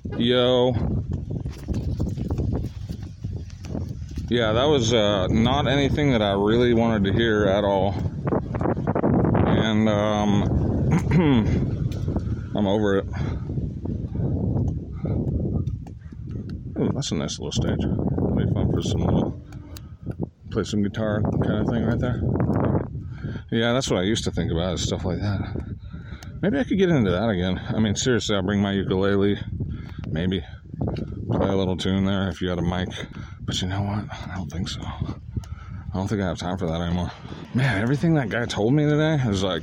Yo. Yeah, that was not anything that I really wanted to hear at all. And I'm over it. Ooh, that's a nice little stage. It'll be fun for some little play some guitar kind of thing right there. Yeah, that's what I used to think about, is stuff like that. Maybe I could get into that again. I mean, seriously, I'll bring my ukulele. Maybe play a little tune there if you had a mic. But you know what? I don't think so. I don't think I have time for that anymore. Man, everything that guy told me today is like...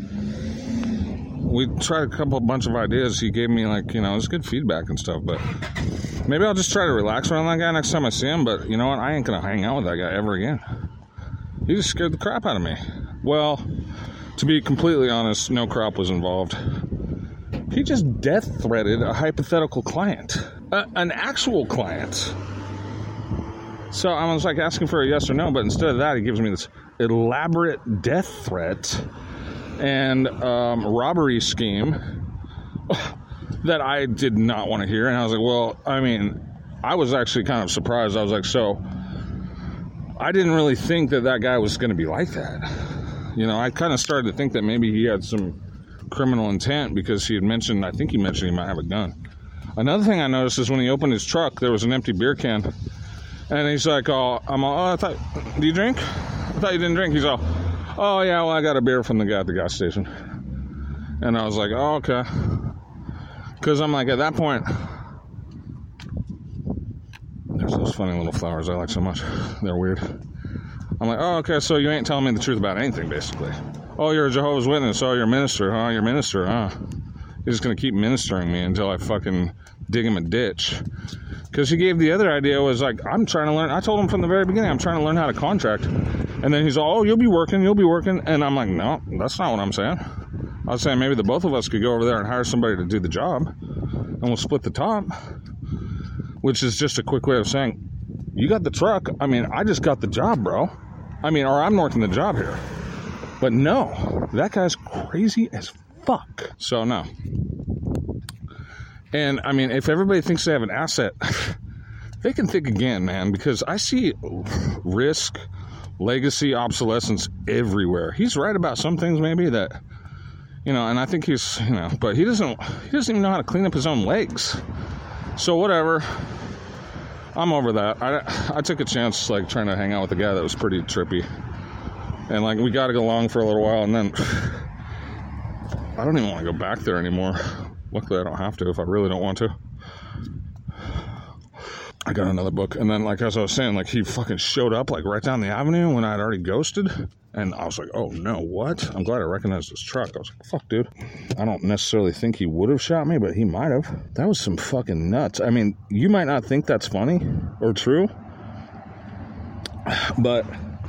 We tried a bunch of ideas. He gave me, like, you know, it was good feedback and stuff, but maybe I'll just try to relax around that guy next time I see him. But you know what? I ain't gonna hang out with that guy ever again. He just scared the crap out of me. Well, to be completely honest, no crop was involved. He just death threatened a hypothetical client, an actual client. So I was like asking for a yes or no, but instead of that, he gives me this elaborate death threat and robbery scheme that I did not want to hear. And I was like, well, I mean, I was actually kind of surprised. I was like, so I didn't really think that guy was going to be like that. You know, I kind of started to think that maybe he had some criminal intent because he had mentioned, I think he mentioned he might have a gun. Another thing I noticed is when he opened his truck, there was an empty beer can. And he's like, do you drink? I thought you didn't drink. He's all, oh, yeah, well, I got a beer from the guy at the gas station. And I was like, oh, okay. Because I'm like, at that point, there's those funny little flowers I like so much. They're weird. I'm like, oh, okay, so you ain't telling me the truth about anything, basically. Oh, you're a Jehovah's Witness. Oh, you're a minister. Oh, you're a minister, huh? He's just going to keep ministering me until I fucking dig him a ditch. Because he gave the other idea was like, I'm trying to learn. I told him from the very beginning, I'm trying to learn how to contract. And then he's all, oh, you'll be working. And I'm like, no, that's not what I'm saying. I was saying maybe the both of us could go over there and hire somebody to do the job. And we'll split the top. Which is just a quick way of saying, you got the truck. I mean, I just got the job, bro. I mean, or I'm working the job here. But no, that guy's crazy as fuck. So no. And I mean, if everybody thinks they have an asset, they can think again, man, because I see risk, legacy, obsolescence everywhere. He's right about some things maybe that, you know, and I think he's, you know, but he doesn't even know how to clean up his own legs. So whatever. I'm over that. I took a chance, like, trying to hang out with a guy that was pretty trippy. And, like, we got to go along for a little while, and then I don't even want to go back there anymore. Luckily, I don't have to if I really don't want to. I got another book. And then, like, as I was saying, like, he fucking showed up, like, right down the avenue when I had already ghosted. And I was like, oh, no, what? I'm glad I recognized his truck. I was like, fuck, dude. I don't necessarily think he would have shot me, but he might have. That was some fucking nuts. I mean, you might not think that's funny or true, but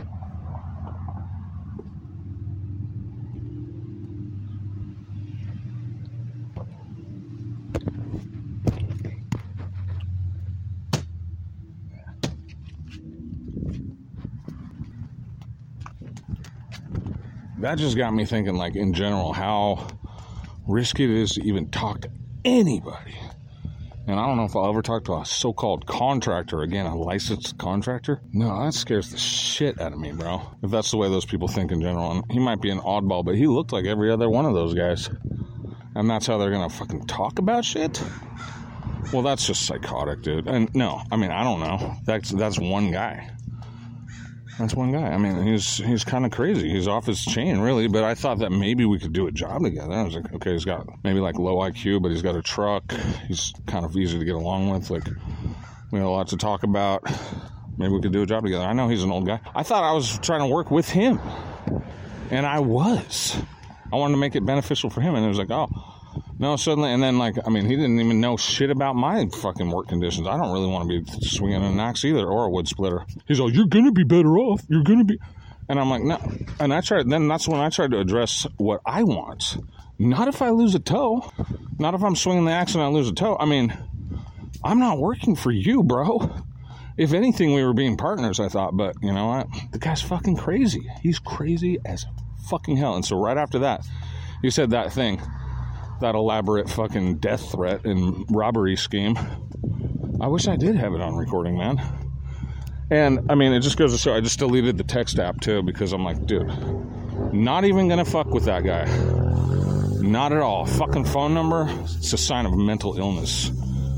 that just got me thinking, like, in general, how risky it is to even talk to anybody. And I don't know if I'll ever talk to a so-called contractor again, a licensed contractor. No, that scares the shit out of me, bro. If that's the way those people think in general. And he might be an oddball, but he looked like every other one of those guys. And that's how they're gonna fucking talk about shit? Well, that's just psychotic, dude. And no, I mean, I don't know. That's one guy. That's one guy. I mean, he's kind of crazy. He's off his chain, really. But I thought that maybe we could do a job together. I was like, okay, he's got maybe like low IQ, but he's got a truck. He's kind of easy to get along with. Like, we have a lot to talk about. Maybe we could do a job together. I know he's an old guy. I thought I was trying to work with him. And I was. I wanted to make it beneficial for him. And it was like, oh, no, suddenly. And then, like, I mean, he didn't even know shit about my fucking work conditions. I don't really want to be swinging an axe either, or a wood splitter. He's like, you're going to be better off. You're going to be. And I'm like, no. And that's when I tried to address what I want. Not if I lose a toe. Not if I'm swinging the axe and I lose a toe. I mean, I'm not working for you, bro. If anything, we were being partners, I thought. But you know what? The guy's fucking crazy. He's crazy as fucking hell. And so right after that, he said that thing. that elaborate fucking death threat and robbery scheme. I wish I did have it on recording, man. And, I mean, it just goes to show, I just deleted the text app, too, because I'm like, dude, not even gonna fuck with that guy. Not at all. Fucking phone number, it's a sign of mental illness.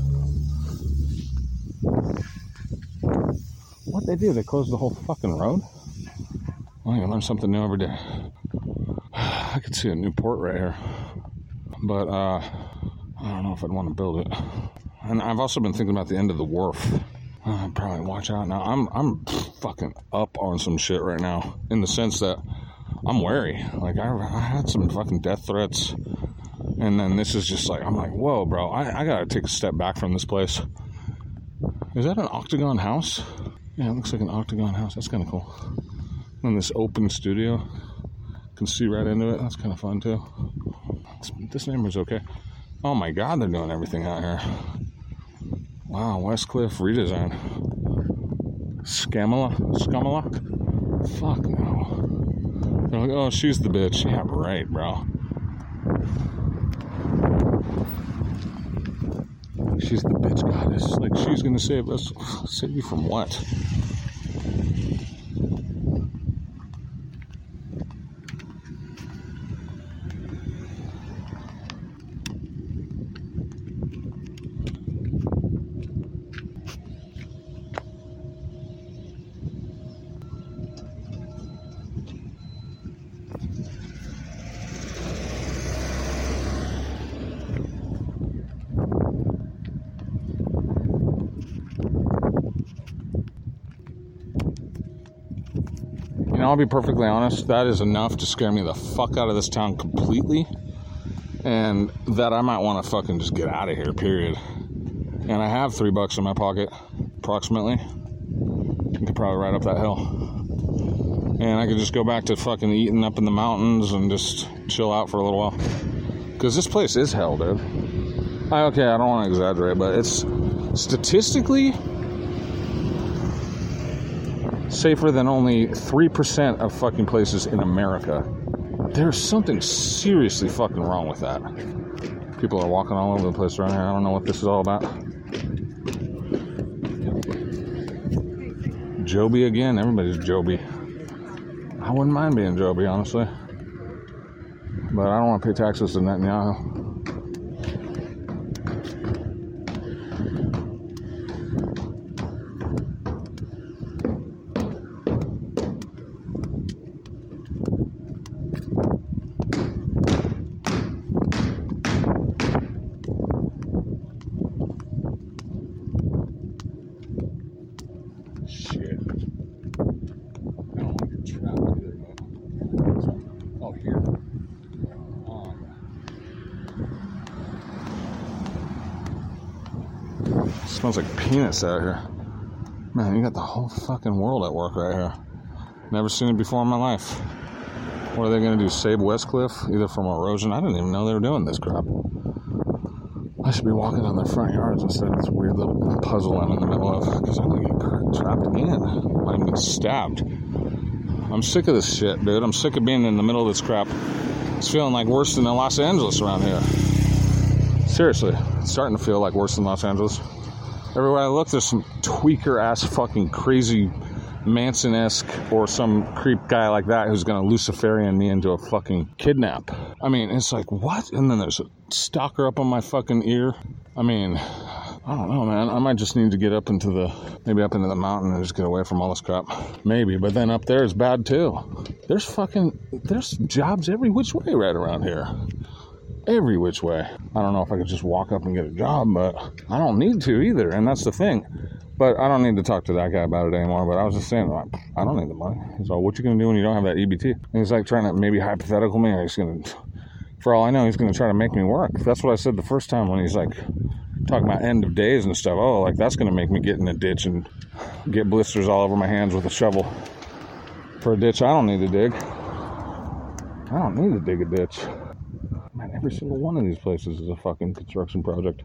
What'd they do? They closed the whole fucking road? Well, you learn something new every day. I could see a new port right here. But, I don't know if I'd want to build it. And I've also been thinking about the end of the wharf. I'd probably watch out now. I'm fucking up on some shit right now. In the sense that I'm wary. Like, I had some fucking death threats. And then this is just like, I'm like, whoa, bro. I gotta take a step back from this place. Is that an octagon house? Yeah, it looks like an octagon house. That's kind of cool. And this open studio. Can see right into it. That's kind of fun, too. This neighborhood's okay. Oh, my God, they're doing everything out here. Wow, Westcliff redesign. Scamalak? Fuck no. They're like, oh, she's the bitch. Yeah, right, bro. She's the bitch goddess. Like, she's gonna save us. Save you from what? I'll be perfectly honest, that is enough to scare me the fuck out of this town completely, and that I might want to fucking just get out of here, period. And I have $3 in my pocket, approximately. I could probably ride up that hill. And I could just go back to fucking eating up in the mountains and just chill out for a little while. Because this place is hell, dude. Okay, I don't want to exaggerate, but it's statistically safer than only 3% of fucking places in America. There's something seriously fucking wrong with that. People are walking all over the place around here. I don't know what this is all about. Joby again. Everybody's Joby. I wouldn't mind being Joby, honestly. But I don't want to pay taxes to Netanyahu. Smells like peanuts out here. Man, you got the whole fucking world at work right here. Never seen it before in my life. What are they going to do? Save Westcliff? Either from erosion? I didn't even know they were doing this crap. I should be walking down their front yards instead of this weird little puzzle I'm in the middle of. Because I'm going to get trapped again. I might even get stabbed. I'm sick of this shit, dude. I'm sick of being in the middle of this crap. It's feeling like worse than Los Angeles around here. Seriously. It's starting to feel like worse than Los Angeles. Everywhere I look, there's some tweaker-ass fucking crazy Manson-esque or some creep guy like that who's going to Luciferian me into a fucking kidnap. I mean, it's like, what? And then there's a stalker up on my fucking ear. I mean, I don't know, man. I might just need to get up into the mountain and just get away from all this crap. Maybe, but then up there is bad too. There's jobs every which way right around here. Every which way. I don't know if I could just walk up and get a job, but I don't need to either, and that's the thing. But I don't need to talk to that guy about it anymore, but I was just saying, like, I don't need the money. He's like, what you gonna do when you don't have that EBT? And he's like trying to maybe hypothetical me, or he's gonna, for all I know, he's gonna try to make me work. That's what I said the first time when he's like talking about end of days and stuff. Oh, like that's gonna make me get in a ditch and get blisters all over my hands with a shovel for a ditch I don't need to dig. I don't need to dig a ditch. Man, every single one of these places is a fucking construction project.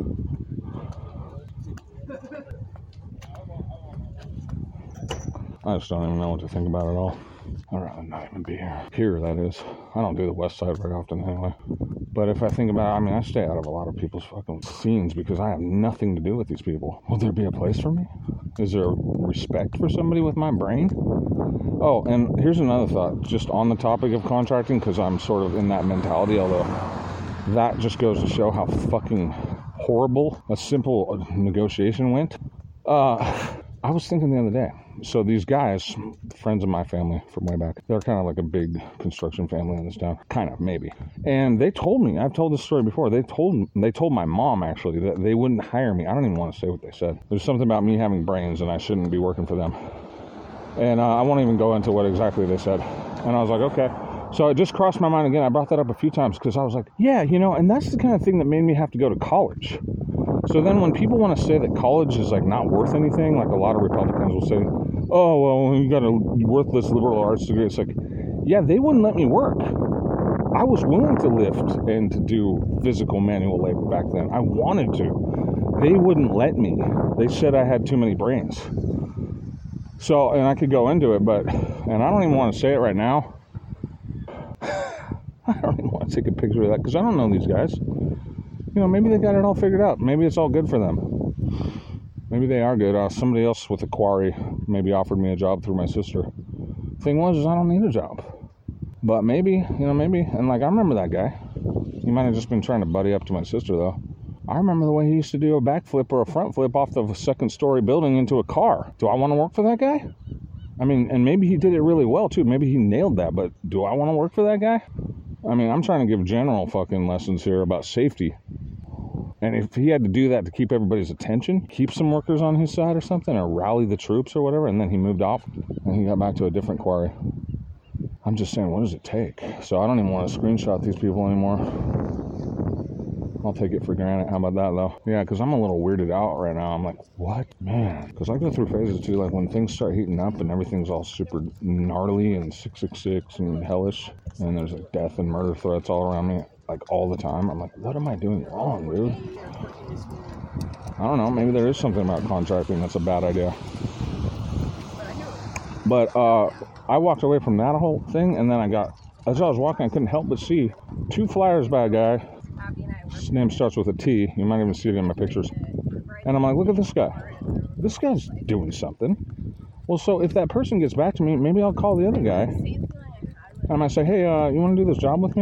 I just don't even know what to think about it all. I'd rather not even be here. Here, that is. I don't do the west side very often anyway. But if I think about it, I mean, I stay out of a lot of people's fucking scenes because I have nothing to do with these people. Will there be a place for me? Is there respect for somebody with my brain? Oh, and here's another thought, just on the topic of contracting, because I'm sort of in that mentality, although that just goes to show how fucking horrible a simple negotiation went. I was thinking the other day, so these guys, friends of my family from way back, they're kind of like a big construction family in this town, kind of, maybe. And they told me, I've told this story before, they told my mom actually that they wouldn't hire me. I don't even want to say what they said. There's something about me having brains and I shouldn't be working for them. And I won't even go into what exactly they said. And I was like, okay. So it just crossed my mind again. I brought that up a few times because I was like, yeah, you know, and that's the kind of thing that made me have to go to college. So then when people want to say that college is like not worth anything, like a lot of Republicans will say, oh, well, you got a worthless liberal arts degree. It's like, yeah, they wouldn't let me work. I was willing to lift and to do physical manual labor back then. I wanted to. They wouldn't let me. They said I had too many brains. So, and I could go into it, but, and I don't even want to say it right now. I don't even want to take a picture of that because I don't know these guys. You know, maybe they got it all figured out. Maybe it's all good for them. Maybe they are good. Somebody else with a quarry maybe offered me a job through my sister. Thing was, is I don't need a job. But maybe, and like I remember that guy. He might have just been trying to buddy up to my sister though. I remember the way he used to do a backflip or a front flip off the second-story building into a car. Do I want to work for that guy? I mean, and maybe he did it really well, too. Maybe he nailed that, but do I want to work for that guy? I mean, I'm trying to give general fucking lessons here about safety. And if he had to do that to keep everybody's attention, keep some workers on his side or something, or rally the troops or whatever, and then he moved off, and he got back to a different quarry. I'm just saying, what does it take? So I don't even want to screenshot these people anymore. I'll take it for granted. How about that, though? Yeah, because I'm a little weirded out right now. I'm like, what? Man. Because I go through phases, too. Like, when things start heating up and everything's all super gnarly and 666 and hellish, and there's, like, death and murder threats all around me, like, all the time. I'm like, what am I doing wrong, dude? I don't know. Maybe there is something about contracting that's a bad idea. But I walked away from that whole thing, and then as I was walking, I couldn't help but see 2 flyers by a guy. His name starts with a T. You might even see it in my pictures. And I'm like, look at this guy. This guy's doing something. Well, so if that person gets back to me, maybe I'll call the other guy. And I might say, hey, you want to do this job with me?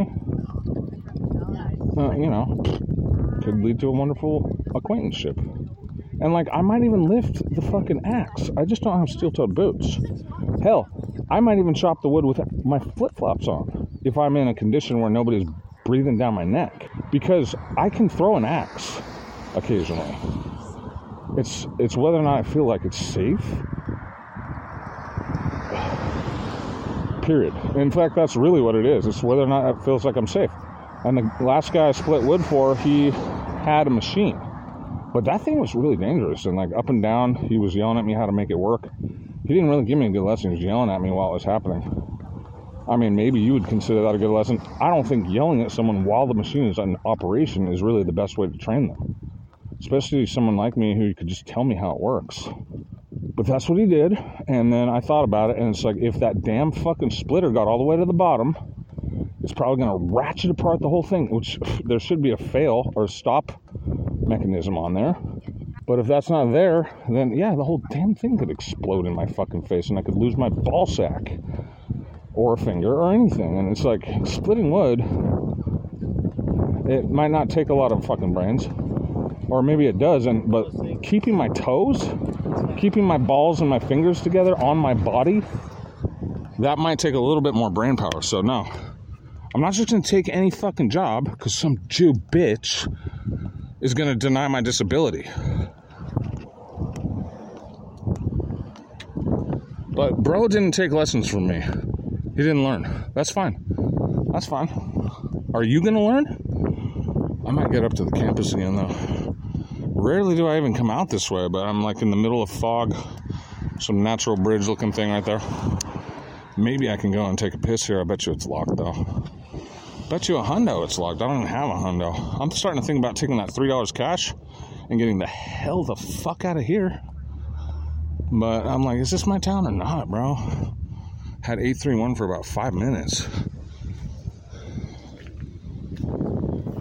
You know, could lead to a wonderful acquaintanceship. And, like, I might even lift the fucking axe. I just don't have steel-toed boots. Hell, I might even chop the wood with my flip-flops on if I'm in a condition where nobody's breathing down my neck, because I can throw an axe occasionally. It's whether or not I feel like it's safe. Period. In fact, that's really what it is. It's whether or not it feels like I'm safe. And the last guy I split wood for, he had a machine, but that thing was really dangerous, and like up and down, he was yelling at me how to make it work. He didn't really give me a good lesson. He was yelling at me while it was happening. I mean, maybe you would consider that a good lesson. I don't think yelling at someone while the machine is in operation is really the best way to train them. Especially someone like me who could just tell me how it works. But that's what he did. And then I thought about it, and it's like, if that damn fucking splitter got all the way to the bottom, it's probably going to ratchet apart the whole thing, which there should be a fail or stop mechanism on there. But if that's not there, then yeah, the whole damn thing could explode in my fucking face, and I could lose my ball sack. Or a finger, or anything. And it's like, splitting wood, it might not take a lot of fucking brains. Or maybe it does, but keeping my toes, keeping my balls and my fingers together on my body, that might take a little bit more brain power. So no, I'm not just going to take any fucking job because some Jew bitch is going to deny my disability. But bro didn't take lessons from me. He didn't learn. That's fine. That's fine. Are you going to learn? I might get up to the campus again, though. Rarely do I even come out this way, but I'm like in the middle of fog. Some natural bridge looking thing right there. Maybe I can go and take a piss here. I bet you it's locked, though. Bet you a hundo it's locked. I don't even have a hundo. I'm starting to think about taking that $3 cash and getting the hell the fuck out of here. But I'm like, is this my town or not, bro? Had 831 for about 5 minutes.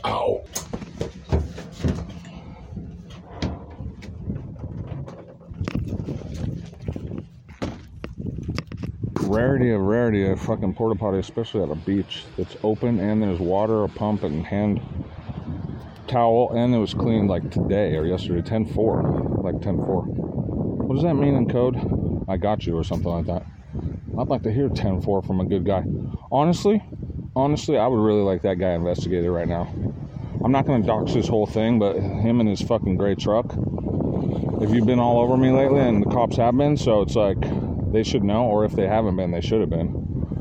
Ow. Rarity of fucking porta potty, especially at a beach that's open and there's water, a pump, and hand towel, and it was cleaned like today or yesterday, 10-4, like 10-4. What does that mean in code? I got you or something like that. I'd like to hear 10-4 from a good guy. Honestly, I would really like that guy investigated right now. I'm not going to dox his whole thing, but him and his fucking gray truck. If you've been all over me lately, and the cops have been, so it's like they should know, or if they haven't been, they should have been.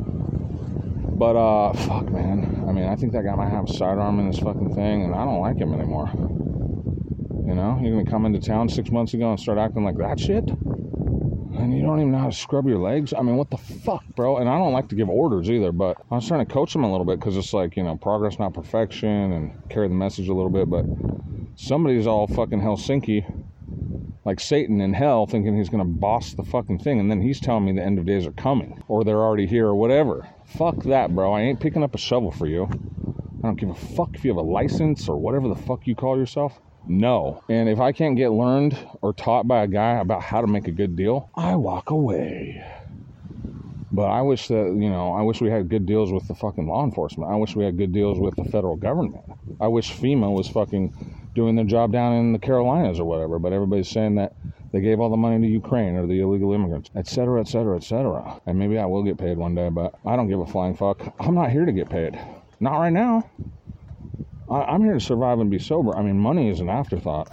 But, fuck, man. I mean, I think that guy might have a sidearm in his fucking thing, and I don't like him anymore. You know? You're going to come into town 6 months ago and start acting like that shit? And you don't even know how to scrub your legs? I mean, what the fuck, bro? And I don't like to give orders either, but I was trying to coach him a little bit because it's like, you know, progress, not perfection, and carry the message a little bit, but somebody's all fucking Helsinki, like Satan in hell, thinking he's going to boss the fucking thing, and then he's telling me the end of days are coming, or they're already here, or whatever. Fuck that, bro. I ain't picking up a shovel for you. I don't give a fuck if you have a license or whatever the fuck you call yourself. No. And if I can't get learned or taught by a guy about how to make a good deal, I walk away. But I wish that, you know, I wish we had good deals with the fucking law enforcement. I wish we had good deals with the federal government. I wish FEMA was fucking doing their job down in the Carolinas or whatever, but everybody's saying that they gave all the money to Ukraine or the illegal immigrants, etc., etc., etc. And maybe I will get paid one day, but I don't give a flying fuck. I'm not here to get paid. Not right now. I'm here to survive and be sober. I mean, money is an afterthought.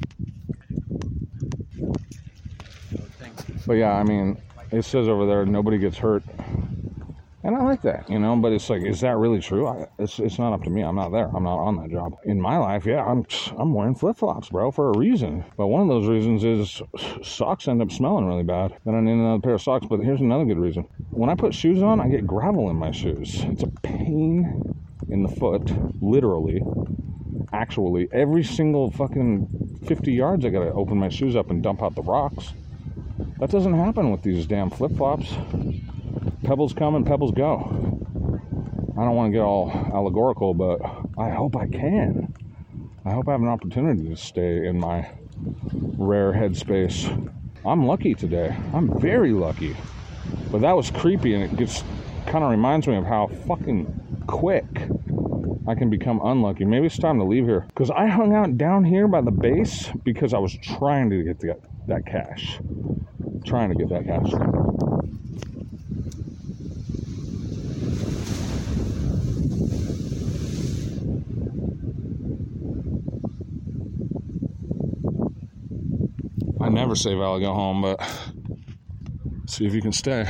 But yeah, I mean, it says over there, nobody gets hurt. And I like that, you know, but it's like, is that really true? It's not up to me. I'm not there. I'm not on that job. In my life, yeah, I'm wearing flip-flops, bro, for a reason. But one of those reasons is socks end up smelling really bad. Then I need another pair of socks, but here's another good reason. When I put shoes on, I get gravel in my shoes. It's a pain in the foot, literally, actually. Every single fucking 50 yards, I gotta open my shoes up and dump out the rocks. That doesn't happen with these damn flip-flops. Pebbles come and pebbles go. I don't want to get all allegorical, but I hope I can. I hope I have an opportunity to stay in my rare headspace. I'm lucky today. I'm very lucky. But that was creepy, and it kind of reminds me of how fucking quick I can become unlucky. Maybe it's time to leave here. Because I hung out down here by the base because I was trying to get that cash. Trying to get that cash. I never say Valley go home, but see if you can stay.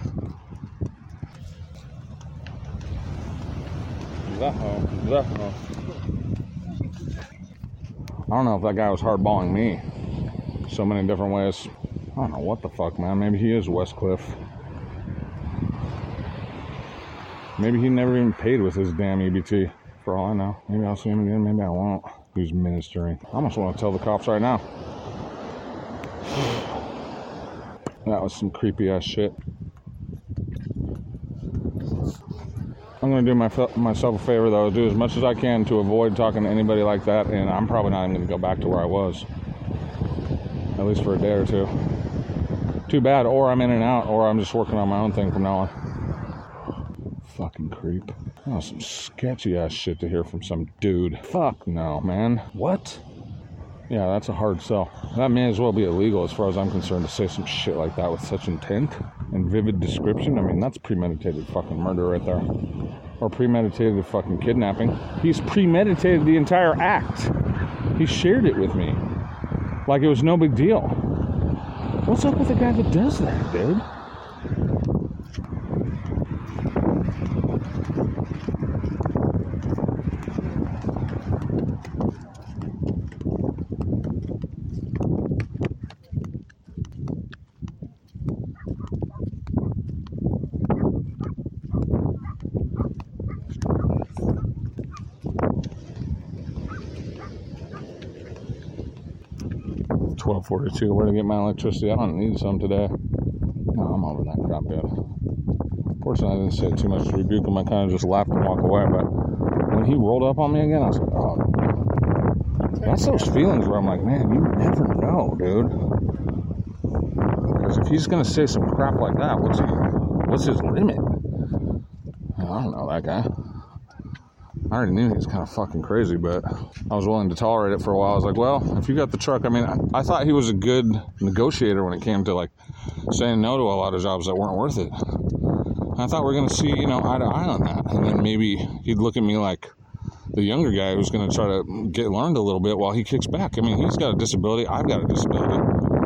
I don't know if that guy was hardballing me so many different ways. I don't know what the fuck, man. Maybe he is Westcliff. Maybe he never even paid with his damn EBT, for all I know. Maybe I'll see him again, maybe I won't. Who's ministering? I almost want to tell the cops right now. That was some creepy ass shit. I'm going to do myself a favor, though. Do as much as I can to avoid talking to anybody like that, and I'm probably not even going to go back to where I was. At least for a day or two. Too bad, or I'm in and out, or I'm just working on my own thing from now on. Fucking creep. Oh, some sketchy ass shit to hear from some dude. Fuck no, man. What? Yeah, that's a hard sell. That may as well be illegal as far as I'm concerned to say some shit like that with such intent and vivid description. I mean, that's premeditated fucking murder right there. Or premeditated fucking kidnapping. He's premeditated the entire act. He shared it with me. Like it was no big deal. What's up with a guy that does that, dude? 12:42. Where to get my electricity? I don't need some today. No, I'm over that crap, dude. Fortunately, I didn't say too much to rebuke him. I kind of just laughed and walked away. But when he rolled up on me again, I was like, oh. That's those feelings where I'm like, man, you never know, dude. Because if he's gonna say some crap like that, what's his limit? I don't know that guy. I already knew he was kind of fucking crazy, but I was willing to tolerate it for a while. I was like, well, if you got the truck, I mean, I thought he was a good negotiator when it came to like saying no to a lot of jobs that weren't worth it. I thought we were going to see, eye to eye on that. And then maybe he'd look at me like the younger guy who's going to try to get learned a little bit while he kicks back. I mean, he's got a disability. I've got a disability.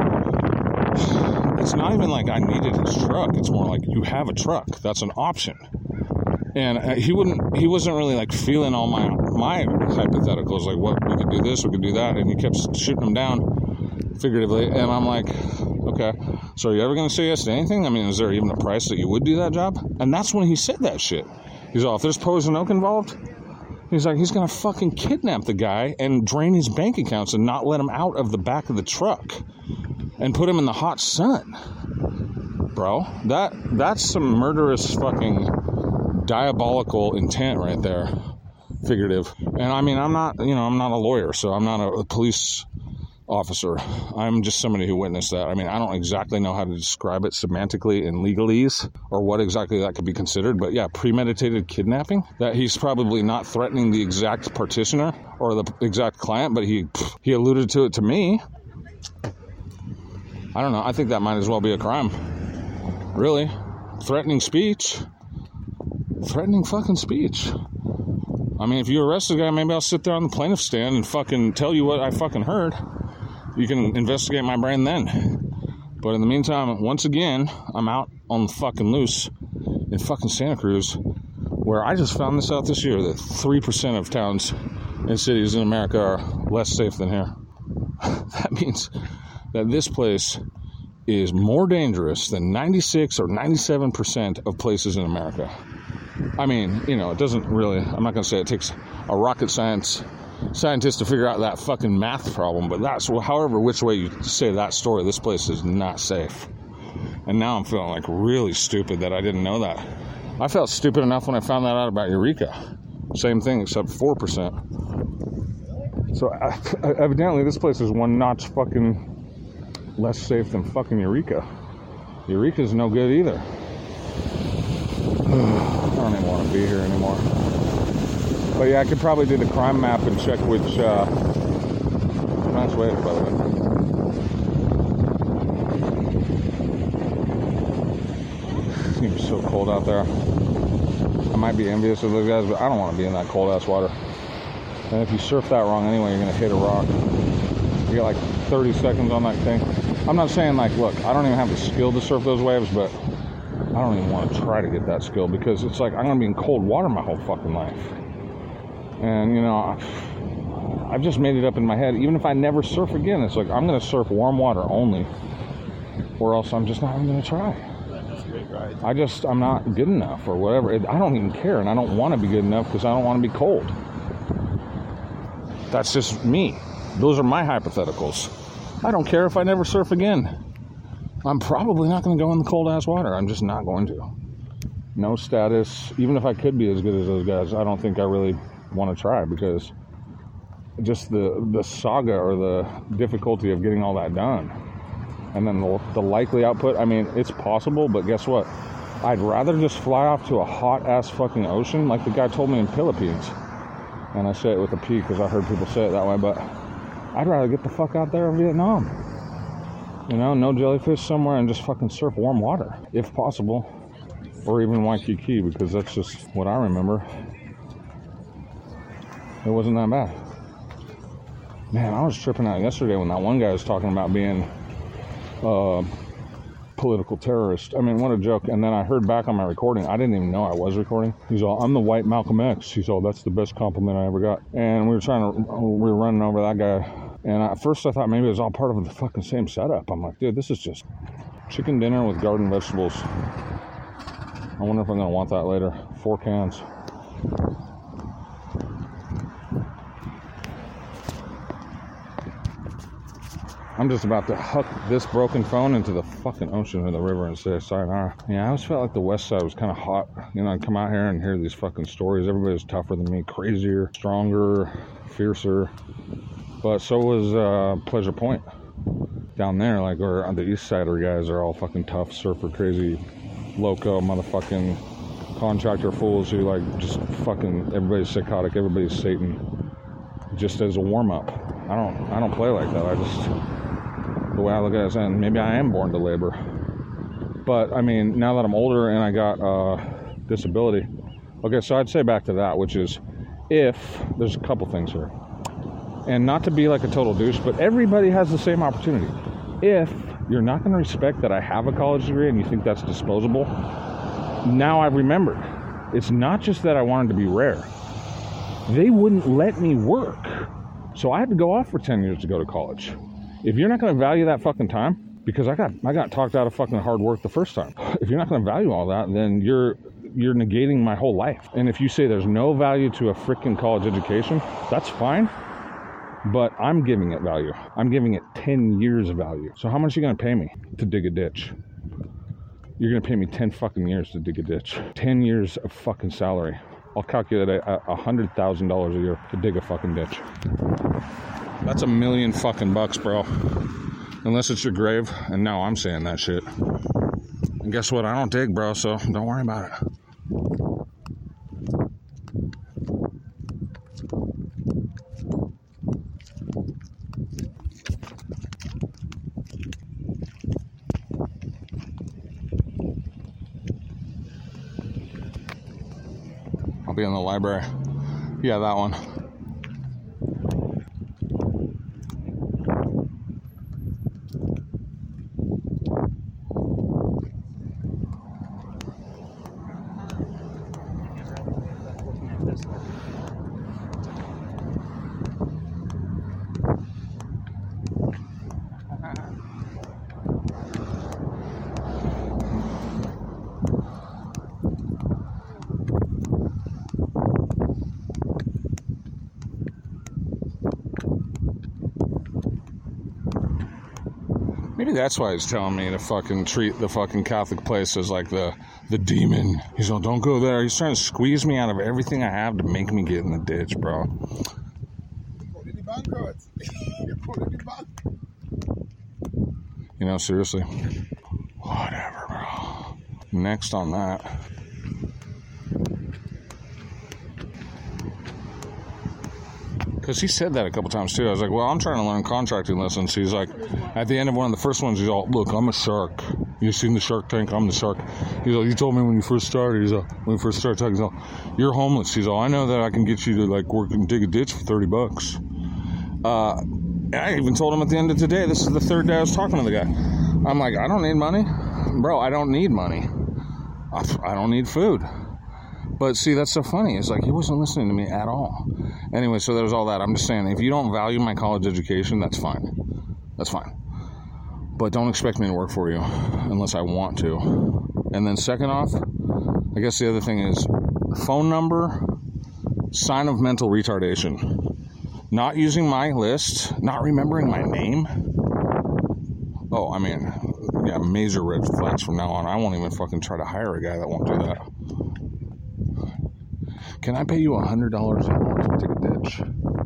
It's not even like I needed his truck. It's more like you have a truck. That's an option. And he wasn't really like feeling all my hypotheticals, like what we could do this, we could do that, and he kept shooting them down figuratively. And I'm like, okay, so are you ever going to say yes to anything? I mean, is there even a price that you would do that job? And that's when he said that shit. He's all, if there's poison oak involved, he's like, he's going to fucking kidnap the guy and drain his bank accounts and not let him out of the back of the truck and put him in the hot sun. Bro, that's some murderous fucking diabolical intent right there. Figurative. And I mean, I'm not a lawyer, so I'm not a police officer. I'm just somebody who witnessed that. I mean, I don't exactly know how to describe it semantically in legalese or what exactly that could be considered, but yeah, premeditated kidnapping. That he's probably not threatening the exact partitioner or the exact client, but he alluded to it to me. I don't know. I think that might as well be a crime. Really. Threatening speech. Threatening fucking speech. I mean, if you arrest the guy, maybe I'll sit there on the plaintiff's stand and fucking tell you what I fucking heard. You can investigate my brain then. But in the meantime, once again, I'm out on the fucking loose in fucking Santa Cruz, where I just found this out this year, that 3% of towns and cities in America are less safe than here. That means that this place is more dangerous than 96 or 97% of places in America. I mean, it doesn't really, I'm not going to say it takes a rocket scientist to figure out that fucking math problem, but that's, however, which way you say that story, this place is not safe. And now I'm feeling like really stupid that I didn't know that. I felt stupid enough when I found that out about Eureka. Same thing, except 4%. So evidently this place is one notch fucking less safe than fucking Eureka. Eureka's no good either. I don't even want to be here anymore. But yeah, I could probably do the crime map and check which, nice way, by the way. It's gonna be so cold out there. I might be envious of those guys, but I don't want to be in that cold ass water. And if you surf that wrong anyway, you're gonna hit a rock. You got like 30 seconds on that thing. I'm not saying like, look, I don't even have the skill to surf those waves, but I don't even want to try to get that skill because it's like I'm going to be in cold water my whole fucking life. And, I've just made it up in my head. Even if I never surf again, it's like I'm going to surf warm water only, or else I'm just not even going to try. I'm not good enough or whatever. I don't even care, and I don't want to be good enough because I don't want to be cold. That's just me. Those are my hypotheticals. I don't care if I never surf again. I'm probably not going to go in the cold-ass water. I'm just not going to. No status. Even if I could be as good as those guys, I don't think I really want to try because just the saga or the difficulty of getting all that done. And then the likely output, I mean, it's possible, but guess what? I'd rather just fly off to a hot-ass fucking ocean like the guy told me in Philippines. And I say it with a P because I heard people say it that way, but I'd rather get the fuck out there in Vietnam. No jellyfish somewhere and just fucking surf warm water, if possible. Or even Waikiki, because that's just what I remember. It wasn't that bad. Man, I was tripping out yesterday when that one guy was talking about being a political terrorist. I mean, what a joke. And then I heard back on my recording. I didn't even know I was recording. He's all, I'm the white Malcolm X. He's all, that's the best compliment I ever got. And we were running over that guy. And at first I thought maybe it was all part of the fucking same setup. I'm like, dude, this is just chicken dinner with garden vegetables. I wonder if I'm going to want that later. 4 cans. I'm just about to huck this broken phone into the fucking ocean or the river and say sayonara. Yeah, I always felt like the west side was kind of hot. I'd come out here and hear these fucking stories. Everybody's tougher than me, crazier, stronger, fiercer. But so was Pleasure Point down there, like, or on the east side, where guys are all fucking tough, surfer, crazy, loco, motherfucking contractor fools who, like, just fucking, everybody's psychotic, everybody's Satan, just as a warm-up. I don't play like that. I just, the way I look at it, and maybe I am born to labor. But, I mean, now that I'm older and I got disability, okay, so I'd say back to that, which is, if, there's a couple things here. And not to be like a total douche, but everybody has the same opportunity. If you're not going to respect that I have a college degree and you think that's disposable, now I've remembered. It's not just that I wanted to be rare. They wouldn't let me work. So I had to go off for 10 years to go to college. If you're not going to value that fucking time, because I got talked out of fucking hard work the first time. If you're not going to value all that, then you're negating my whole life. And if you say there's no value to a freaking college education, that's fine. But I'm giving it value. I'm giving it 10 years of value. So how much are you going to pay me to dig a ditch? You're going to pay me 10 fucking years to dig a ditch. 10 years of fucking salary. I'll calculate $100,000 a year to dig a fucking ditch. That's $1 million fucking bucks, bro. Unless it's your grave. And now I'm saying that shit. And guess what? I don't dig, bro, so don't worry about it. I'll be in the library. Yeah, that one. Maybe that's why he's telling me to fucking treat the fucking Catholic place as like the demon. He's like, don't go there. He's trying to squeeze me out of everything I have to make me get in the ditch, bro. You know, seriously. Whatever, bro. Next on that. Because he said that a couple times too. I was like, well, I'm trying to learn contracting lessons. He's like, at the end of one of the first ones, he's all, look, I'm a shark. You seen the Shark Tank? I'm the shark. He's like, you told me when you first started. He's like, when we first started talking, he's like, you're homeless. He's like, I know that I can get you to like work and dig a ditch for $30. And I even told him at the end of the day, this is the third day I was talking to the guy. I'm like, I don't need money. Bro, I don't need money. I don't need food. But see, that's so funny. It's like he wasn't listening to me at all. Anyway, so there was all that. I'm just saying, if you don't value my college education, that's fine. That's fine. But don't expect me to work for you unless I want to. And then second off, I guess the other thing is phone number, sign of mental retardation. Not using my list, not remembering my name. Oh, I mean, yeah, major red flags from now on. I won't even fucking try to hire a guy that won't do that. Can I pay you $100 an hour to dig a ditch?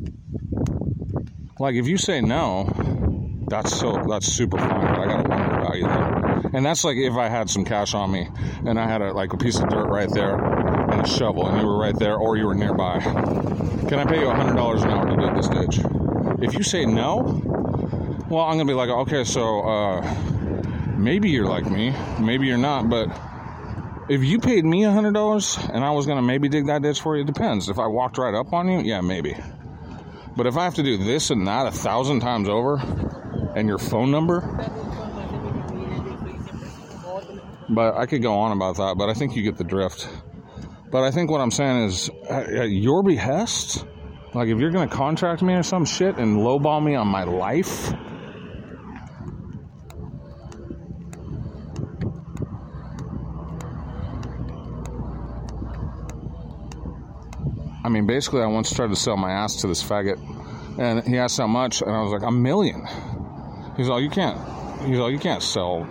Like, if you say no, that's super fine, but I gotta undervalue that. And that's like if I had some cash on me and I had a piece of dirt right there and a shovel and you were right there or you were nearby. Can I pay you $100 an hour to dig this ditch? If you say no, well, I'm gonna be like, okay, so maybe you're like me, maybe you're not, but if you paid me $100 and I was going to maybe dig that ditch for you, it depends. If I walked right up on you, yeah, maybe. But if I have to do this and that 1,000 times over and your phone number, but I could go on about that, but I think you get the drift. But I think what I'm saying is at your behest, like if you're going to contract me or some shit and lowball me on my life, I mean, basically, I once tried to sell my ass to this faggot, and he asked how much, and I was like, $1 million. He's like, you can't sell.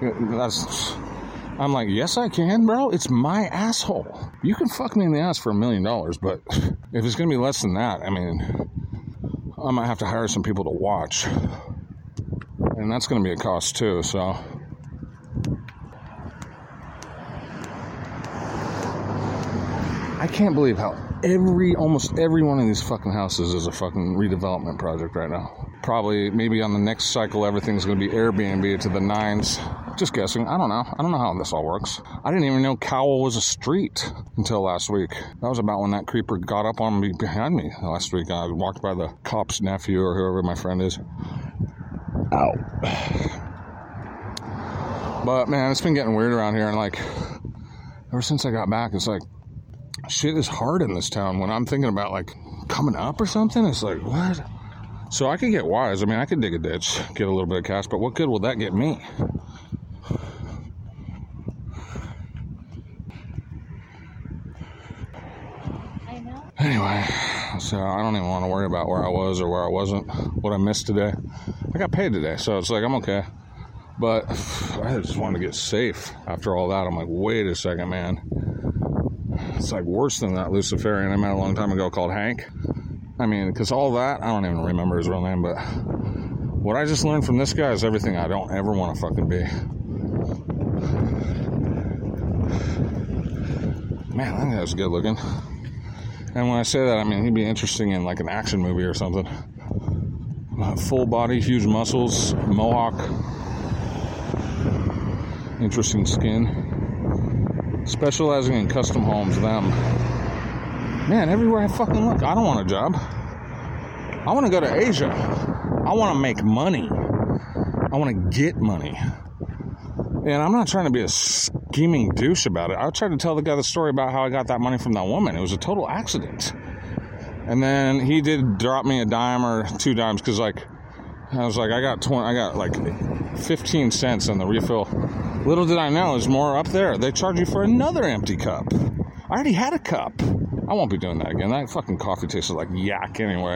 I'm like, yes, I can, bro. It's my asshole. You can fuck me in the ass for $1 million, but if it's gonna be less than that, I mean, I might have to hire some people to watch. And that's going to be a cost too, so. I can't believe how almost every one of these fucking houses is a fucking redevelopment project right now. Probably, maybe on the next cycle, everything's going to be Airbnb to the nines. Just guessing. I don't know. I don't know how this all works. I didn't even know Cowell was a street until last week. That was about when that creeper got up on me behind me last week. I walked by the cop's nephew or whoever my friend is. Ow. But, man, it's been getting weird around here. And, like, ever since I got back, it's like, shit is hard in this town. When I'm thinking about, like, coming up or something, it's like, what? So I could get wise. I mean, I could dig a ditch, get a little bit of cash, but what good will that get me? I know. Anyway, so I don't even want to worry about where I was or where I wasn't, what I missed today. I got paid today, so it's like, I'm okay. But I just wanted to get safe after all that. I'm like, wait a second, man. It's like worse than that Luciferian I met a long time ago called Hank. I mean, because all that, I don't even remember his real name, but what I just learned from this guy is everything I don't ever want to fucking be. Man, that guy's good looking. And when I say that, I mean, he'd be interesting in like an action movie or something. Full body, huge muscles, mohawk, interesting skin. Specializing in custom homes, them. Man, everywhere I fucking look, I don't want a job. I want to go to Asia. I want to make money. I want to get money. And I'm not trying to be a scheming douche about it. I tried to tell the guy the story about how I got that money from that woman. It was a total accident. And then he did drop me a dime or 2 dimes because, like, I was like, I got like 15 cents on the refill. Little did I know, there's more up there. They charge you for another empty cup. I already had a cup. I won't be doing that again. That fucking coffee tasted like yak anyway.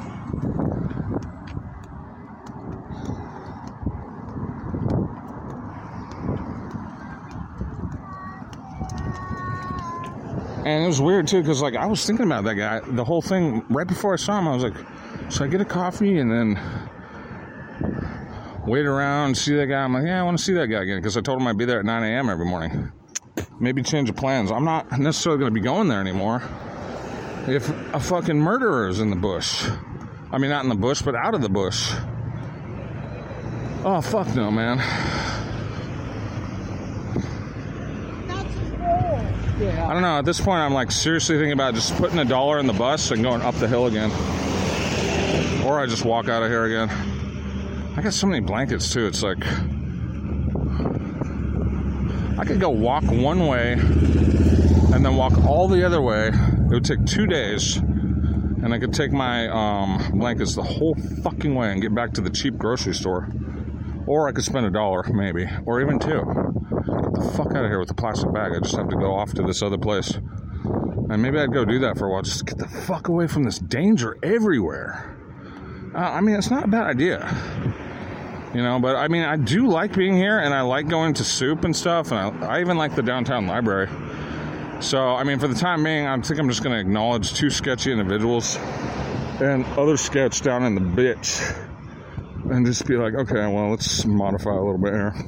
And it was weird too, because like I was thinking about that guy, the whole thing right before I saw him. I was like, should I get a coffee and then wait around and see that guy? I'm like, yeah, I want to see that guy again, because I told him I'd be there at 9 a.m. every morning. Maybe change of plans. I'm not necessarily going to be going there anymore if a fucking murderer is in the bush. I mean, not in the bush, but out of the bush. Oh, fuck no, man. Yeah. I don't know. At this point, I'm like seriously thinking about just putting $1 in the bus and going up the hill again. Or I just walk out of here again. I got so many blankets too. It's like I could go walk one way and then walk all the other way. It would take 2 days. And I could take my blankets the whole fucking way and get back to the cheap grocery store. Or I could spend $1, maybe. Or even 2. Get the fuck out of here with the plastic bag. I just have to go off to this other place. And maybe I'd go do that for a while. Just get the fuck away from this danger everywhere. I mean, it's not a bad idea. You know, but I mean, I do like being here. And I like going to soup and stuff. And I even like the downtown library. So, I mean, for the time being, I think I'm just going to acknowledge 2 sketchy individuals and other sketch down in the bitch. And just be like, okay, well, let's modify a little bit here.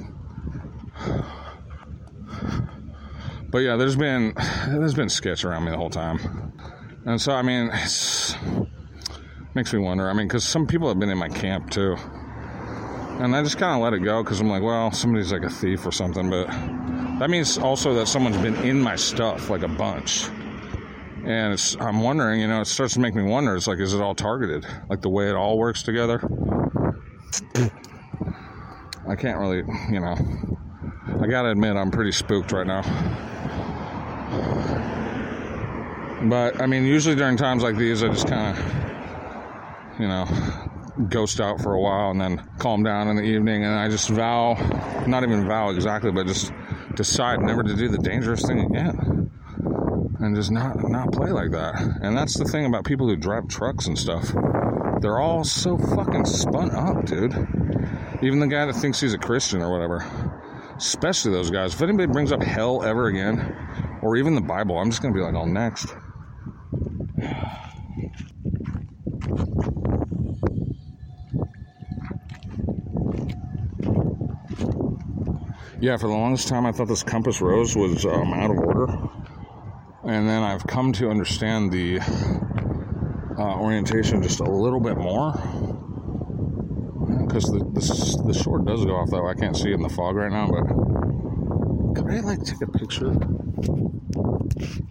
But yeah, there's been sketch around me the whole time. And so, I mean, it makes me wonder. I mean, because some people have been in my camp too. And I just kind of let it go because I'm like, well, somebody's like a thief or something. But that means also that someone's been in my stuff like a bunch. And I'm wondering, you know, it starts to make me wonder. It's like, is it all targeted? Like the way it all works together? I can't really, you know, I gotta admit I'm pretty spooked right now. But, I mean, usually during times like these, I just kind of, you know, ghost out for a while and then calm down in the evening, and I just vow, not even vow exactly, but just decide never to do the dangerous thing again. And just not play like that. And that's the thing about people who drive trucks and stuff. They're all so fucking spun up, dude. Even the guy that thinks he's a Christian or whatever. Especially those guys. If anybody brings up hell ever again, or even the Bible, I'm just going to be like, oh, next. Yeah, for the longest time, I thought this compass rose was out of order. And then I've come to understand the orientation just a little bit more. Because the shore does go off that way. I can't see it in the fog right now, but could I, like, take a picture